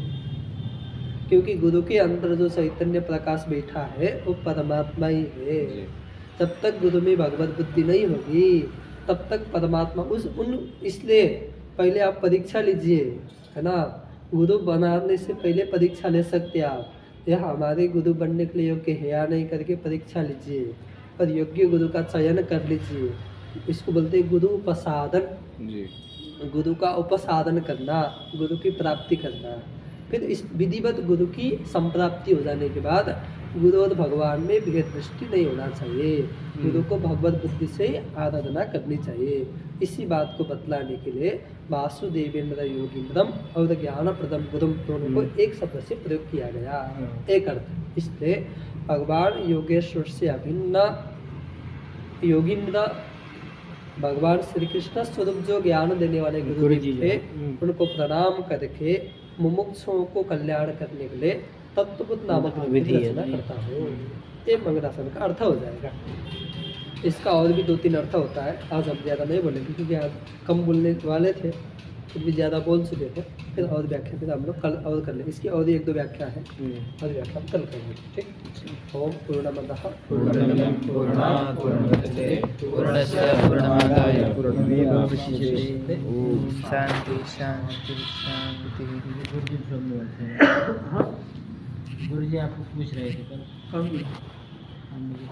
क्योंकि गुरु के अंदर जो चैतन्य प्रकाश बैठा है वो परमात्मा ही है। जब तक गुरु में भगवत बुद्धि नहीं होगी तब तक परमात्मा उस उन इसलिए पहले आप परीक्षा लीजिए, है ना। गुरु बनाने से पहले परीक्षा ले सकते हैं आप। यह हमारे गुरु बनने के लिए योग्य है या नहीं करके परीक्षा लीजिए, और योग्य गुरु का चयन कर लीजिए। इसको बोलते हैं गुरु उपसाधन। जी। गुरु का उपसाधन करना, गुरु की प्राप्ति करना। फिर इस विधिवत गुरु की संप्राप्ति हो जाने के बाद गुरु और भगवान में भेद दृष्टि नहीं होना चाहिए। गुरु को भगवत बुद्धि से आराधना करनी चाहिए। इसी बात को बतलाने के लिए वासुदेवेंद्र योगींद्रम और ज्ञान प्रदम गुरुम दोनों को एक शब्द से प्रयोग किया गया, एक अर्थ। इसलिए भगवान योगेश्वर से अभिन्न योगींद्र भगवान श्री कृष्ण स्वरूप जो ज्ञान देने वाले गुरु गुरु जी जी थे, हम्म। उनको प्रणाम करके मुमुक्षुओं को कल्याण करने के लिए तत्वबुद्ध नामक विधि विधि है, रचना जी। करता हूँ। ये मंगलासन का अर्थ हो जाएगा। इसका और भी दो तीन अर्थ होता है, आज हम ज़्यादा नहीं बोलेंगे क्योंकि आज कम बोलने वाले थे, फिर भी ज़्यादा बोल चुके थे। फिर और व्याख्या फिर हम लोग कल और कर लेंगे। इसकी और एक दो व्याख्या है, हम्म। और व्याख्या हम कल करेंगे। ठीक। ओम पूर्णमदः पूर्णमिदं पूर्णात् पूर्णमुदच्यते पूर्णस्य पूर्णमादाय पूर्णमेवावशिष्यते। ओम शांति शांति शांति। गुरु जी श्लोक में बोलते हैं। गुरु जी आपको पूछ रहे थे कल। हम